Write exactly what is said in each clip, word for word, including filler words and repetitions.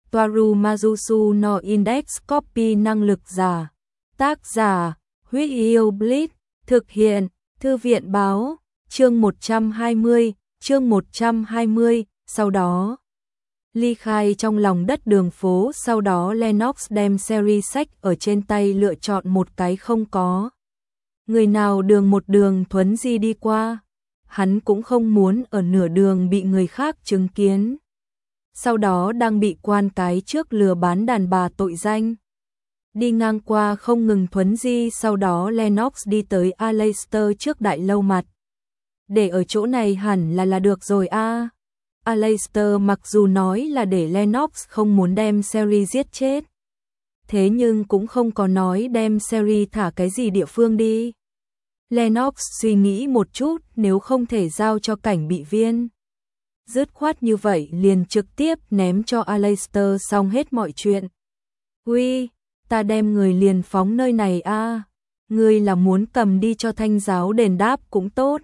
Toaru Majusu no Index Copy năng lực giả. Tác giả, Huyết Yêu Blitz, thực hiện, Thư viện báo, chương một trăm hai mươi, chương một trăm hai mươi, sau đó ly khai trong lòng đất đường phố, sau đó Lennox đem series sách ở trên tay lựa chọn một cái không có người nào đường một đường thuấn di đi qua, hắn cũng không muốn ở nửa đường bị người khác chứng kiến. Sau đó đang bị quan cái trước lừa bán đàn bà tội danh. Đi ngang qua không ngừng thuấn di, sau đó Lennox đi tới Aleister trước đại lâu mặt. Để ở chỗ này hẳn là là được rồi a. À. Aleister mặc dù nói là để Lennox không muốn đem Sherry giết chết, thế nhưng cũng không có nói đem Sherry thả cái gì địa phương đi. Lennox suy nghĩ một chút, nếu không thể giao cho cảnh bị viên, dứt khoát như vậy liền trực tiếp ném cho Aleister xong hết mọi chuyện. Uy, ta đem người liền phóng nơi này a. À. Ngươi là muốn cầm đi cho Thanh giáo đền đáp cũng tốt,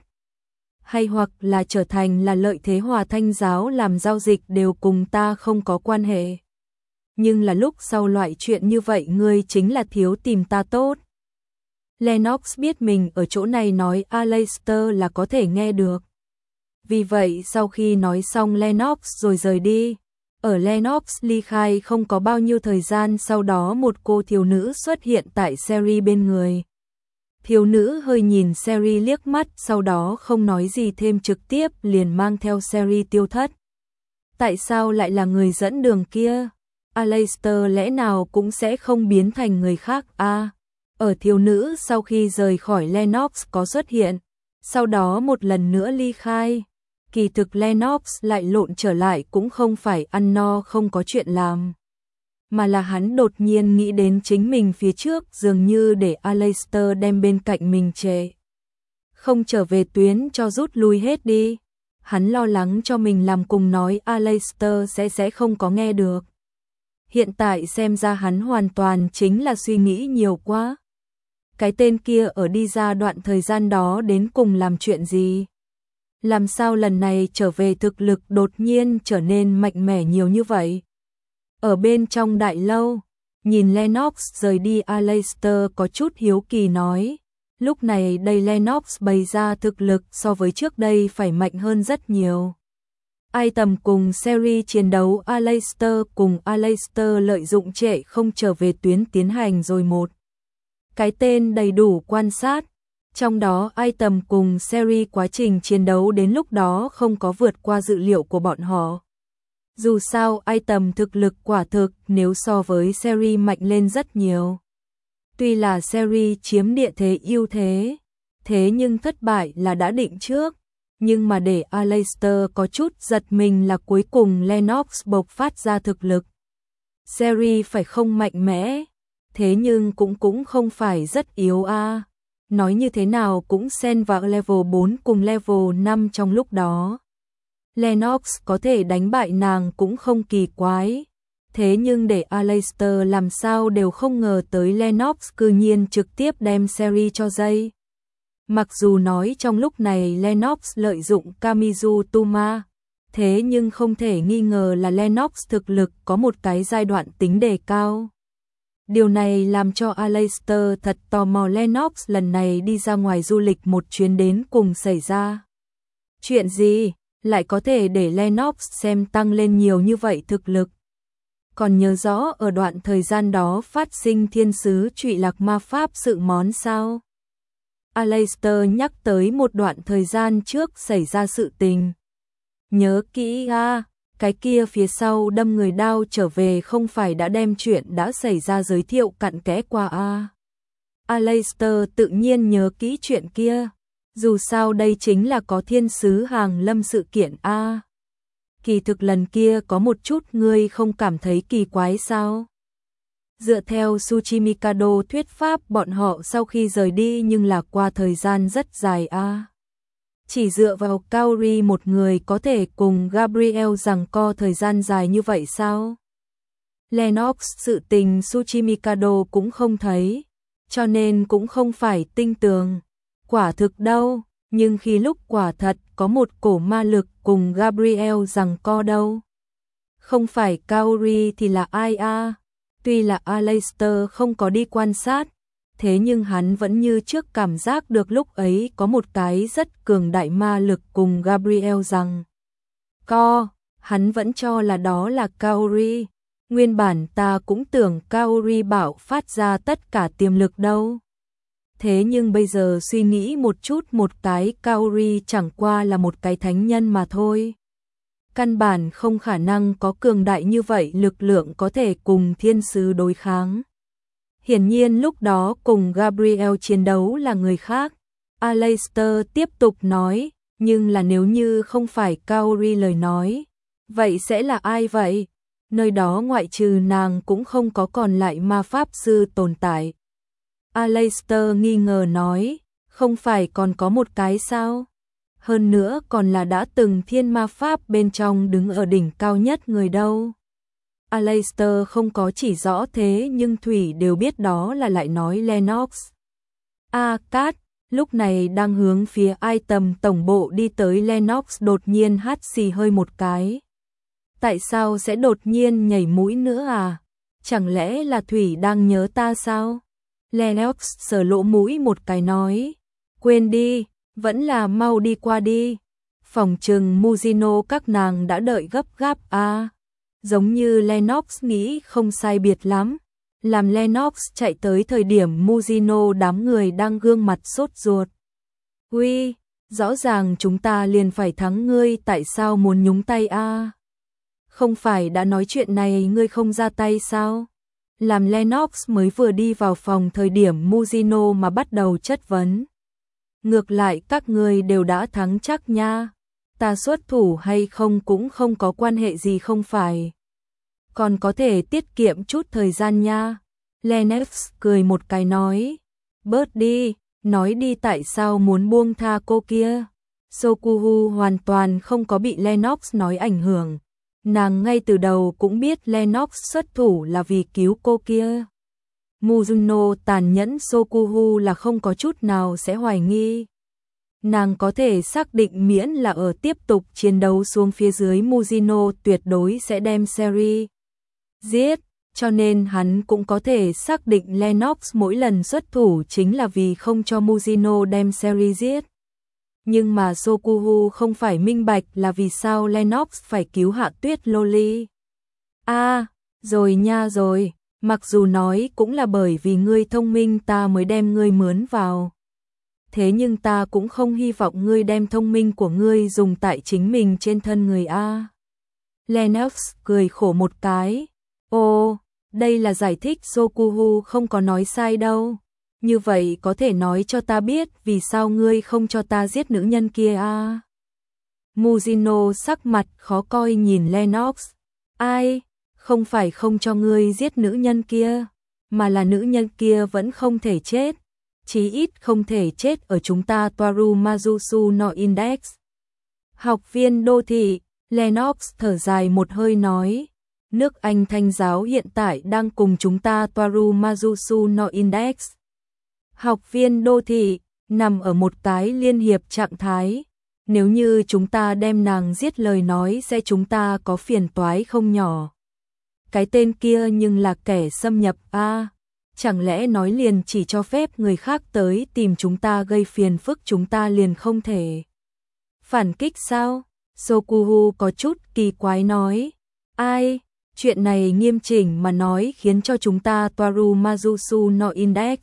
hay hoặc là trở thành là lợi thế hòa Thanh giáo làm giao dịch đều cùng ta không có quan hệ. Nhưng là lúc sau loại chuyện như vậy ngươi chính là thiếu tìm ta tốt. Lennox biết mình ở chỗ này nói Aleister là có thể nghe được. Vì vậy sau khi nói xong Lennox rồi rời đi. Ở Lennox ly khai không có bao nhiêu thời gian, sau đó một cô thiếu nữ xuất hiện tại Sherry bên người. Thiếu nữ hơi nhìn Sherry liếc mắt, sau đó không nói gì thêm, trực tiếp liền mang theo Sherry tiêu thất. Tại sao lại là người dẫn đường kia? Aleister lẽ nào cũng sẽ không biến thành người khác a? À, ở thiếu nữ sau khi rời khỏi Lennox có xuất hiện, sau đó một lần nữa ly khai. Kỳ thực Lennox lại lộn trở lại cũng không phải ăn no không có chuyện làm, mà là hắn đột nhiên nghĩ đến chính mình phía trước dường như để Aleister đem bên cạnh mình trễ, không trở về tuyến cho rút lui hết đi. Hắn lo lắng cho mình làm cùng nói Aleister sẽ sẽ không có nghe được. Hiện tại xem ra hắn hoàn toàn chính là suy nghĩ nhiều quá. Cái tên kia ở đi ra đoạn thời gian đó đến cùng làm chuyện gì? Làm sao lần này trở về thực lực đột nhiên trở nên mạnh mẽ nhiều như vậy? Ở bên trong đại lâu, nhìn Lennox rời đi, Aleister có chút hiếu kỳ nói. Lúc này đây Lennox bày ra thực lực so với trước đây phải mạnh hơn rất nhiều. Ai tầm cùng Sherry chiến đấu, Aleister cùng Aleister lợi dụng trễ không trở về tuyến tiến hành rồi một cái tên đầy đủ quan sát. Trong đó ai tầm cùng Sherry quá trình chiến đấu đến lúc đó không có vượt qua dự liệu của bọn họ. Dù sao ai tầm thực lực quả thực nếu so với Sherry mạnh lên rất nhiều. Tuy là Sherry chiếm địa thế ưu thế, thế nhưng thất bại là đã định trước. Nhưng mà để Aleister có chút giật mình là cuối cùng Lennox bộc phát ra thực lực. Sherry phải không mạnh mẽ, thế nhưng cũng cũng không phải rất yếu a. À. Nói như thế nào cũng xen vào level bốn cùng level năm trong lúc đó. Lennox có thể đánh bại nàng cũng không kỳ quái. Thế nhưng để Aleister làm sao đều không ngờ tới Lennox cư nhiên trực tiếp đem Sherry cho dây. Mặc dù nói trong lúc này Lennox lợi dụng Kamizu Tuma, thế nhưng không thể nghi ngờ là Lennox thực lực có một cái giai đoạn tính đề cao. Điều này làm cho Aleister thật tò mò Lennox lần này đi ra ngoài du lịch một chuyến đến cùng xảy ra chuyện gì, lại có thể để Lennox xem tăng lên nhiều như vậy thực lực. Còn nhớ rõ ở đoạn thời gian đó phát sinh thiên sứ trụy lạc ma pháp sự món sao? Aleister nhắc tới một đoạn thời gian trước xảy ra sự tình. Nhớ kỹ a, à, cái kia phía sau đâm người đao trở về không phải đã đem chuyện đã xảy ra giới thiệu cặn kẽ qua a. À. Aleister tự nhiên nhớ kỹ chuyện kia. Dù sao đây chính là có thiên sứ hàng lâm sự kiện a. À. Kỳ thực lần kia có một chút ngươi không cảm thấy kỳ quái sao? Dựa theo Tsuchimikado thuyết pháp bọn họ sau khi rời đi nhưng là qua thời gian rất dài a. À. Chỉ dựa vào Kaori một người có thể cùng Gabriel giằng co thời gian dài như vậy sao? Lennox sự tình Tsuchimikado cũng không thấy, cho nên cũng không phải tin tưởng. Quả thực đâu, nhưng khi lúc quả thật có một cổ ma lực cùng Gabriel giằng co đâu. Không phải Kaori thì là ai a? Tuy là Aleister không có đi quan sát, thế nhưng hắn vẫn như trước cảm giác được lúc ấy có một cái rất cường đại ma lực cùng Gabriel rằng co, hắn vẫn cho là đó là Kaori. Nguyên bản ta cũng tưởng Kaori bạo phát ra tất cả tiềm lực đâu. Thế nhưng bây giờ suy nghĩ một chút, một cái Kaori chẳng qua là một cái thánh nhân mà thôi. Căn bản không khả năng có cường đại như vậy lực lượng có thể cùng thiên sứ đối kháng. Hiển nhiên lúc đó cùng Gabriel chiến đấu là người khác. Aleister tiếp tục nói, nhưng là nếu như không phải Kaori lời nói, vậy sẽ là ai vậy? Nơi đó ngoại trừ nàng cũng không có còn lại ma pháp sư tồn tại. Aleister nghi ngờ nói, không phải còn có một cái sao? Hơn nữa còn là đã từng thiên ma pháp bên trong đứng ở đỉnh cao nhất người đâu. Aleister không có chỉ rõ thế nhưng Thủy đều biết đó là lại nói Lennox. A Cát, lúc này đang hướng phía item tổng bộ đi tới Lennox đột nhiên hắt xì hơi một cái. Tại sao sẽ đột nhiên nhảy mũi nữa à? Chẳng lẽ là Thủy đang nhớ ta sao? Lennox sờ lỗ mũi một cái nói, quên đi, vẫn là mau đi qua đi. Phòng trừng Muzino các nàng đã đợi gấp gáp à. Giống như Lennox nghĩ không sai biệt lắm. Làm Lennox chạy tới thời điểm Muzino đám người đang gương mặt sốt ruột. Uy, rõ ràng chúng ta liền phải thắng ngươi, tại sao muốn nhúng tay a? Không phải đã nói chuyện này ngươi không ra tay sao? Làm Lennox mới vừa đi vào phòng thời điểm Muzino mà bắt đầu chất vấn. Ngược lại các ngươi đều đã thắng chắc nha. Ta xuất thủ hay không cũng không có quan hệ gì không phải. Còn có thể tiết kiệm chút thời gian nha. Lennox cười một cái nói. Bớt đi, nói đi tại sao muốn buông tha cô kia. Sokuhu hoàn toàn không có bị Lennox nói ảnh hưởng. Nàng ngay từ đầu cũng biết Lennox xuất thủ là vì cứu cô kia. Muzino tàn nhẫn, Sokuhu là không có chút nào sẽ hoài nghi. Nàng có thể xác định miễn là ở tiếp tục chiến đấu xuống phía dưới Muzino tuyệt đối sẽ đem Seri giết, cho nên hắn cũng có thể xác định Lennox mỗi lần xuất thủ chính là vì không cho Muzino đem Seri giết. Nhưng mà Sokuhu không phải minh bạch là vì sao Lennox phải cứu Hạ Tuyết Loli. À, rồi nha rồi, mặc dù nói cũng là bởi vì ngươi thông minh ta mới đem ngươi mướn vào. Thế nhưng ta cũng không hy vọng ngươi đem thông minh của ngươi dùng tại chính mình trên thân người a. Lennox cười khổ một cái. Ồ, đây là giải thích Sokuhu không có nói sai đâu. Như vậy có thể nói cho ta biết vì sao ngươi không cho ta giết nữ nhân kia a? Muzino sắc mặt khó coi nhìn Lennox. Ai, không phải không cho ngươi giết nữ nhân kia, mà là nữ nhân kia vẫn không thể chết. Chí ít không thể chết ở chúng ta Toaru Mazusu no Index. Học viên đô thị, Lennox thở dài một hơi nói. Nước Anh Thanh giáo hiện tại đang cùng chúng ta Toaru Mazusu no Index. Học viên đô thị, nằm ở một cái liên hiệp trạng thái. Nếu như chúng ta đem nàng giết lời nói sẽ chúng ta có phiền toái không nhỏ. Cái tên kia nhưng là kẻ xâm nhập a. Chẳng lẽ nói liền chỉ cho phép người khác tới tìm chúng ta gây phiền phức chúng ta liền không thể phản kích sao? Sokuhu có chút kỳ quái nói. Ai, chuyện này nghiêm chỉnh mà nói khiến cho chúng ta Toaru Mazusu no Index.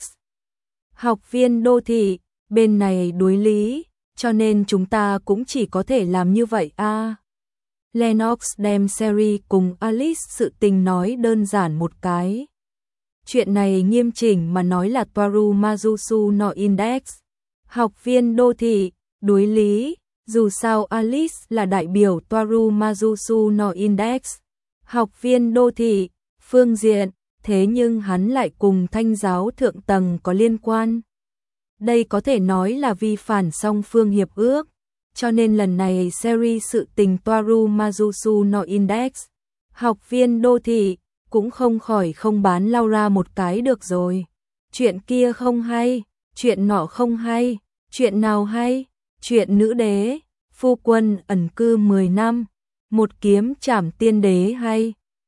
Học viên đô thị, bên này đối lý, cho nên chúng ta cũng chỉ có thể làm như vậy a. À. Lennox đem Seri cùng Alice sự tình nói đơn giản một cái. Chuyện này nghiêm chỉnh mà nói là Toaru Mazusu no Index. Học viên đô thị, đối lý, dù sao Alice là đại biểu Toaru Mazusu no Index. Học viên đô thị, phương diện, thế nhưng hắn lại cùng Thanh giáo thượng tầng có liên quan. Đây có thể nói là vi phản song phương hiệp ước, cho nên lần này series sự tình Toaru Mazusu no Index. Học viên đô thị, cũng không khỏi không bán Laura một cái được rồi. Chuyện kia không hay, chuyện nọ không hay, chuyện nào hay, chuyện nữ đế, phu quân ẩn cư mười năm, một kiếm trảm tiên đế hay